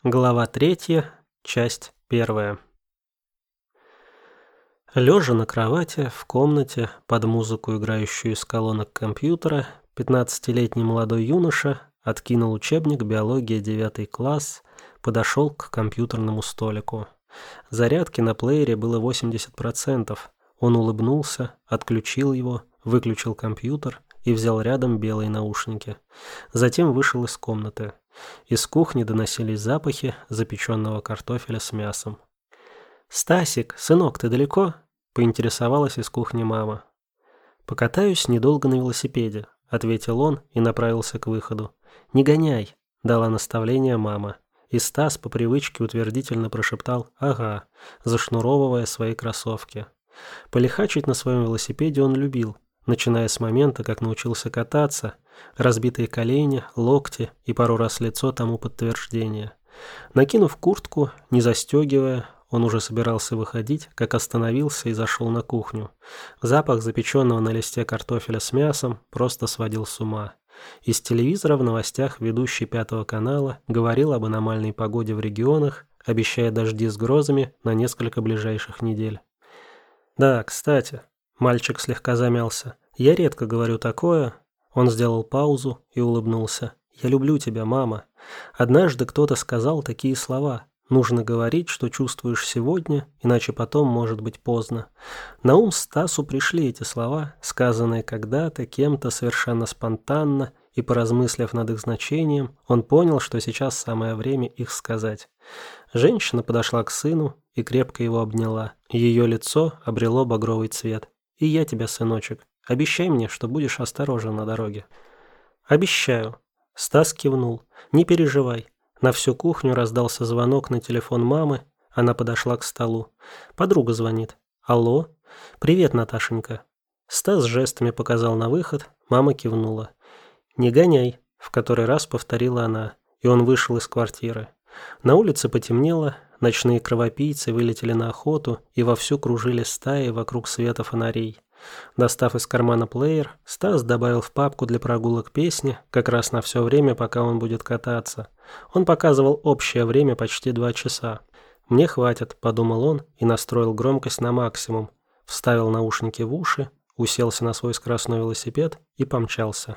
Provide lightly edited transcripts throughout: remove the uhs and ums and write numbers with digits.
Глава 3, часть 1. Лежа на кровати в комнате под музыку, играющую из колонок компьютера, 15-летний молодой юноша откинул учебник «Биология 9 класс», подошел к компьютерному столику. Зарядки на плеере было 80%. Он улыбнулся, отключил его, выключил компьютер и взял рядом белые наушники. Затем вышел из комнаты. Из кухни доносились запахи запеченного картофеля с мясом. «Стасик, сынок, ты далеко?» — поинтересовалась из кухни мама. «Покатаюсь недолго на велосипеде», — ответил он и направился к выходу. «Не гоняй», — дала наставление мама. И Стас по привычке утвердительно прошептал «ага», зашнуровывая свои кроссовки. Полихачить на своем велосипеде он любил, начиная с момента, как научился кататься. Разбитые колени, локти и пару раз лицо тому подтверждение. Накинув куртку, не застегивая, он уже собирался выходить, как остановился и зашел на кухню. Запах запеченного на листе картофеля с мясом просто сводил с ума. Из телевизора в новостях ведущий 5 канала говорил об аномальной погоде в регионах, обещая дожди с грозами на несколько ближайших недель. «Да, кстати», — мальчик слегка замялся, — «я редко говорю такое». Он сделал паузу и улыбнулся. «Я люблю тебя, мама. Однажды кто-то сказал такие слова. Нужно говорить, что чувствуешь сегодня, иначе потом может быть поздно». На ум Стасу пришли эти слова, сказанные когда-то кем-то совершенно спонтанно, и, поразмыслив над их значением, он понял, что сейчас самое время их сказать. Женщина подошла к сыну и крепко его обняла. Ее лицо обрело багровый цвет. «И я тебя, сыночек. Обещай мне, что будешь осторожен на дороге». «Обещаю». Стас кивнул. «Не переживай». На всю кухню раздался звонок на телефон мамы. Она подошла к столу. Подруга звонит. «Алло?» «Привет, Наташенька». Стас жестами показал на выход. Мама кивнула. «Не гоняй», — в который раз повторила она. И он вышел из квартиры. На улице потемнело. Ночные кровопийцы вылетели на охоту и вовсю кружили стаи вокруг света фонарей. Достав из кармана плеер, Стас добавил в папку для прогулок песни, как раз на все время, пока он будет кататься. Он показывал общее время почти 2 часа. «Мне хватит», — подумал он и настроил громкость на максимум. Вставил наушники в уши, уселся на свой скоростной велосипед и помчался.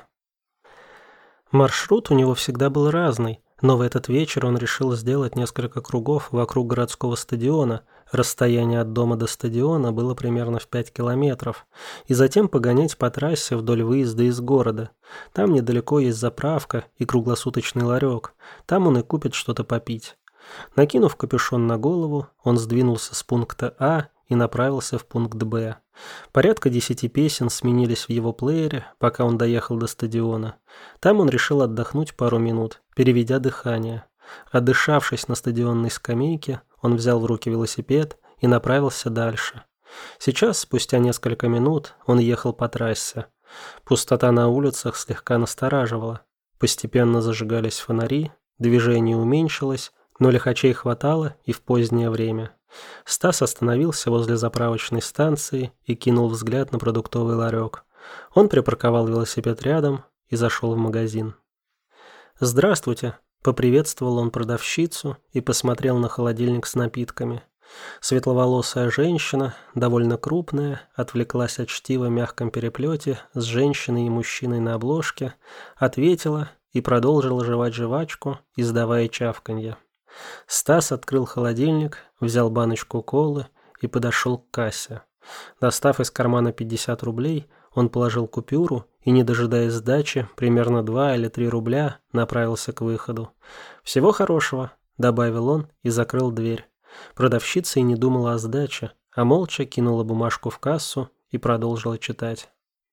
Маршрут у него всегда был разный, но в этот вечер он решил сделать несколько кругов вокруг городского стадиона. Расстояние от дома до стадиона было примерно в 5 километров. И затем погонять по трассе вдоль выезда из города. Там недалеко есть заправка и круглосуточный ларек. Там он и купит что-то попить. Накинув капюшон на голову, он сдвинулся с пункта А и направился в пункт Б. Порядка 10 песен сменились в его плеере, пока он доехал до стадиона. Там он решил отдохнуть пару минут, переведя дыхание. Отдышавшись на стадионной скамейке, он взял в руки велосипед и направился дальше. Сейчас, спустя несколько минут, он ехал по трассе. Пустота на улицах слегка настораживала. Постепенно зажигались фонари, движение уменьшилось, но лихачей хватало и в позднее время. Стас остановился возле заправочной станции и кинул взгляд на продуктовый ларек. Он припарковал велосипед рядом и зашел в магазин. «Здравствуйте», — поприветствовал он продавщицу и посмотрел на холодильник с напитками. Светловолосая женщина, довольно крупная, отвлеклась от чтива в мягком переплете с женщиной и мужчиной на обложке, ответила и продолжила жевать жвачку, издавая чавканье. Стас открыл холодильник, взял баночку колы и подошел к кассе. Достав из кармана 50 рублей, он положил купюру и, не дожидаясь сдачи, примерно 2 или 3 рубля, направился к выходу. «Всего хорошего», — добавил он и закрыл дверь. Продавщица и не думала о сдаче, а молча кинула бумажку в кассу и продолжила читать.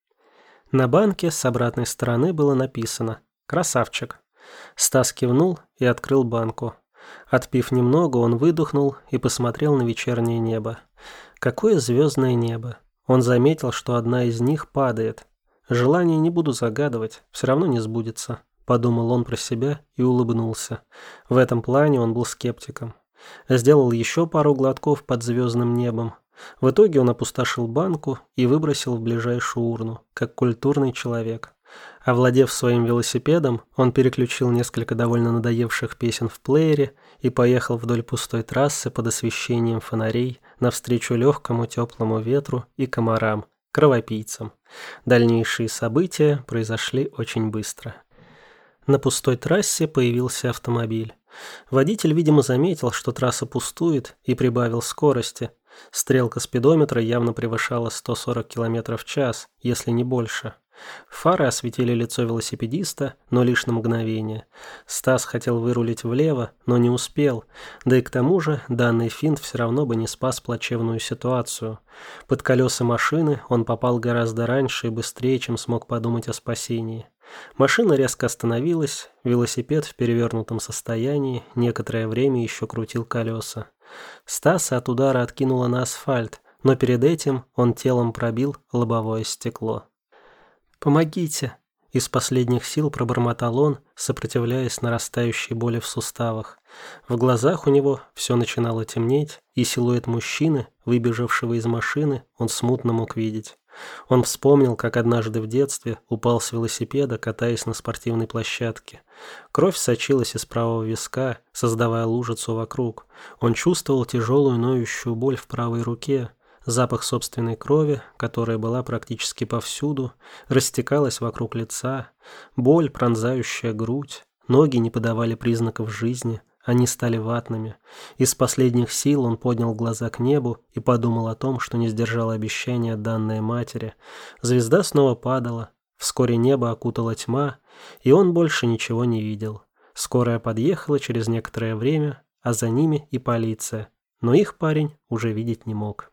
На банке с обратной стороны было написано «Красавчик». Стас кивнул и открыл банку. Отпив немного, он выдохнул и посмотрел на вечернее небо. Какое звездное небо! Он заметил, что одна из них падает. «Желание не буду загадывать, все равно не сбудется», — подумал он про себя и улыбнулся. В этом плане он был скептиком. Сделал еще пару глотков под звездным небом. В итоге он опустошил банку и выбросил в ближайшую урну, как культурный человек. Овладев своим велосипедом, он переключил несколько довольно надоевших песен в плеере и поехал вдоль пустой трассы под освещением фонарей навстречу легкому теплому ветру и комарам, кровопийцам. Дальнейшие события произошли очень быстро. На пустой трассе появился автомобиль. Водитель, видимо, заметил, что трасса пустует, и прибавил скорости. Стрелка спидометра явно превышала 140 км в час, если не больше. Фары осветили лицо велосипедиста, но лишь на мгновение. Стас хотел вырулить влево, но не успел, да и к тому же данный финт все равно бы не спас плачевную ситуацию. Под колеса машины он попал гораздо раньше и быстрее, чем смог подумать о спасении. Машина резко остановилась, велосипед в перевернутом состоянии некоторое время еще крутил колеса. Стаса от удара откинуло на асфальт, но перед этим он телом пробил лобовое стекло. «Помогите!» — из последних сил пробормотал он, сопротивляясь нарастающей боли в суставах. В глазах у него все начинало темнеть, и силуэт мужчины, выбежавшего из машины, он смутно мог видеть. Он вспомнил, как однажды в детстве упал с велосипеда, катаясь на спортивной площадке. Кровь сочилась из правого виска, создавая лужицу вокруг. Он чувствовал тяжелую ноющую боль в правой руке. Запах собственной крови, которая была практически повсюду, растекалась вокруг лица. Боль, пронзающая грудь. Ноги не подавали признаков жизни. Они стали ватными. Из последних сил он поднял глаза к небу и подумал о том, что не сдержал обещания, данное матери. Звезда снова падала. Вскоре небо окутала тьма, и он больше ничего не видел. Скорая подъехала через некоторое время, а за ними и полиция. Но их парень уже видеть не мог.